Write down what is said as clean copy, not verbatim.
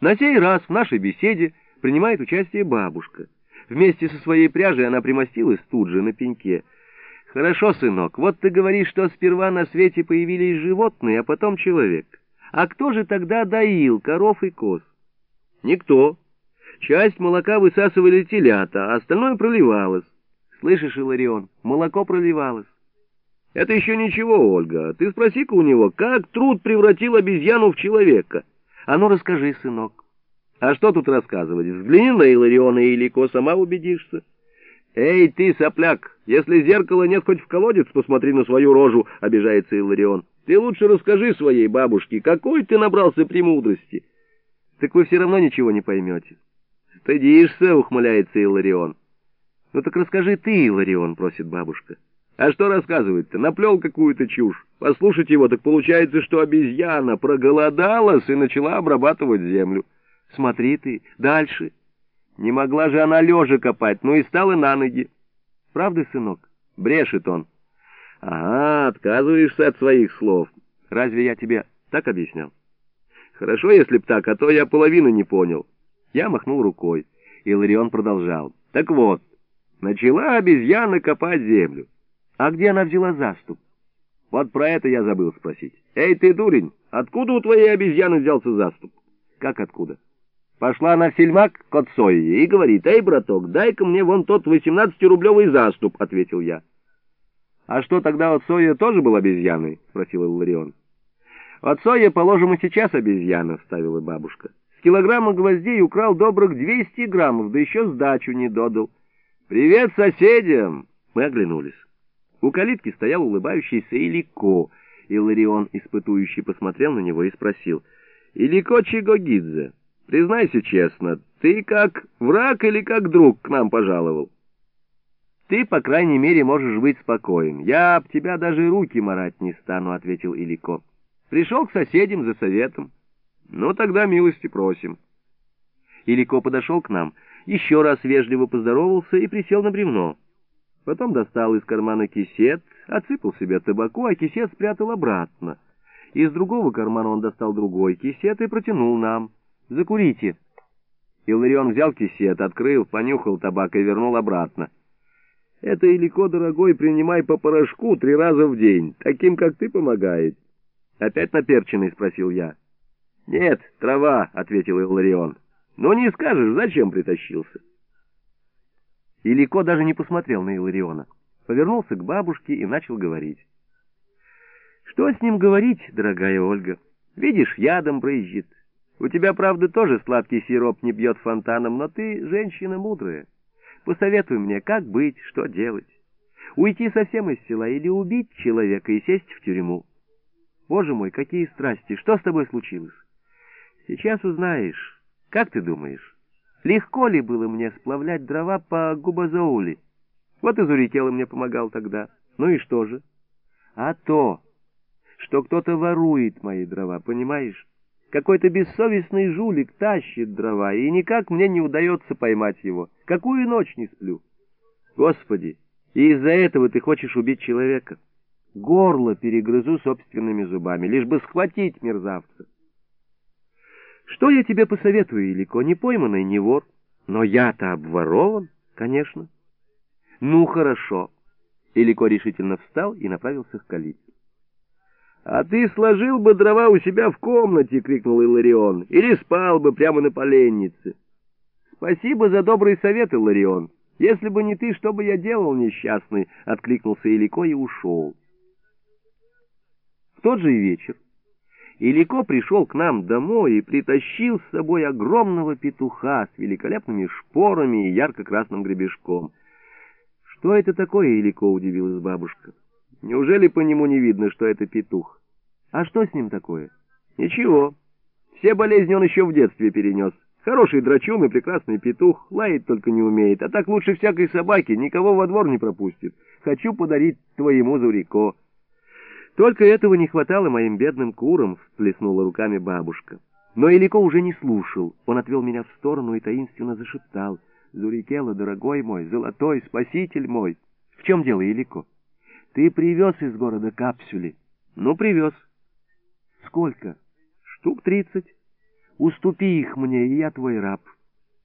На сей раз в нашей беседе принимает участие бабушка. Вместе со своей пряжей она примостилась тут же на пеньке. «Хорошо, сынок, вот ты говоришь, что сперва на свете появились животные, а потом человек. А кто же тогда доил коров и коз?» «Никто. Часть молока высасывали телята, а остальное проливалось». «Слышишь, Иларион, молоко проливалось». «Это еще ничего, Ольга. Ты спроси-ка у него, как труд превратил обезьяну в человека?» «А ну расскажи, сынок». «А что тут рассказывать? Взгляни на Илариона и Илико, сама убедишься». «Эй, ты, сопляк, если зеркала нет, хоть в колодец посмотри на свою рожу», — обижается Иларион. «Ты лучше расскажи своей бабушке, какой ты набрался премудрости». «Так вы все равно ничего не поймете». «Стыдишься», — ухмыляется Иларион. «Ну так расскажи ты, Иларион», — просит бабушка. «А что рассказывать-то? Наплел какую-то чушь. Послушать его, так получается, что обезьяна проголодалась и начала обрабатывать землю». «Смотри ты, дальше». «Не могла же она лежа копать, ну и стала на ноги». «Правда, сынок?» — брешет он. «Ага, отказываешься от своих слов. Разве я тебе так объяснял?» «Хорошо, если б так, а то я половину не понял». Я махнул рукой. Иларион продолжал. «Так вот, начала обезьяна копать землю. А где она взяла заступ?» «Вот про это я забыл спросить. Эй, ты, дурень, откуда у твоей обезьяны взялся заступ?» «Как откуда?» «Пошла она в сельмак к Отцое и говорит: эй, браток, дай-ка мне вон тот 18-рублевый заступ», — ответил я. «А что, тогда Отцое тоже был обезьяной?» — спросил Иларион. «Отцое, положим, и сейчас обезьяна», — вставила бабушка. «С килограмма гвоздей украл добрых 200 граммов, да еще сдачу не додал». «Привет соседям!» Мы оглянулись. У калитки стоял улыбающийся Илико. Иларион испытующий посмотрел на него и спросил: «Илико Чигогидзе, признайся честно, ты как враг или как друг к нам пожаловал?» «Ты, по крайней мере, можешь быть спокоен. Я об тебя даже руки марать не стану», — ответил Илико. «Пришел к соседям за советом». «Ну, тогда милости просим». Илико подошел к нам, еще раз вежливо поздоровался и присел на бревно. Потом достал из кармана кисет, отсыпал себе табаку, а кисет спрятал обратно. Из другого кармана он достал другой кисет и протянул нам. «Закурите». Иларион взял кисет, открыл, понюхал табак и вернул обратно. «Это, Илико, дорогой, принимай по порошку 3 раза в день. Таким, как ты, помогает». «Опять наперченный?» — спросил я. «Нет, трава», — ответил Иларион. «Ну, не скажешь, зачем притащился?» Илико даже не посмотрел на Илариона. Повернулся к бабушке и начал говорить. «Что с ним говорить, дорогая Ольга? Видишь, ядом брызжет. У тебя, правда, тоже сладкий сироп не бьет фонтаном, но ты женщина мудрая. Посоветуй мне, как быть, что делать. Уйти совсем из села или убить человека и сесть в тюрьму? Боже мой, какие страсти! Что с тобой случилось? Сейчас узнаешь. Как ты думаешь, легко ли было мне сплавлять дрова по Губазаули? Вот и Зурикела мне помогал тогда. Ну и что же? А то, что кто-то ворует мои дрова, понимаешь? Какой-то бессовестный жулик тащит дрова, и никак мне не удается поймать его. Какую ночь не сплю. Господи, и из-за этого ты хочешь убить человека? Горло перегрызу собственными зубами, лишь бы схватить мерзавца. Что я тебе посоветую, Илико? Не пойманный, не вор. Но я-то обворован, конечно. Ну, хорошо. Илико решительно встал и направился к калитке. «А ты сложил бы дрова у себя в комнате!» — крикнул Иларион. «Или спал бы прямо на поленнице!» «Спасибо за добрый совет, Иларион! Если бы не ты, что бы я делал, несчастный?» — откликнулся Илико и ушел. В тот же вечер Илико пришел к нам домой и притащил с собой огромного петуха с великолепными шпорами и ярко-красным гребешком. «Что это такое, Илико?» — удивилась бабушка. «Неужели по нему не видно, что это петух?» «А что с ним такое?» «Ничего. Все болезни он еще в детстве перенес. Хороший драчун и прекрасный петух, лаять только не умеет, а так лучше всякой собаки, никого во двор не пропустит. Хочу подарить твоему Зурико». «Только этого не хватало моим бедным курам», — всплеснула руками бабушка. Но Илико уже не слушал. Он отвел меня в сторону и таинственно зашептал: «Зурикела, дорогой мой, золотой спаситель мой». «В чем дело, Илико?» «Ты привез из города капсюли?» «Ну, привез». «Сколько?» «Штук 30. Уступи их мне, и я твой раб».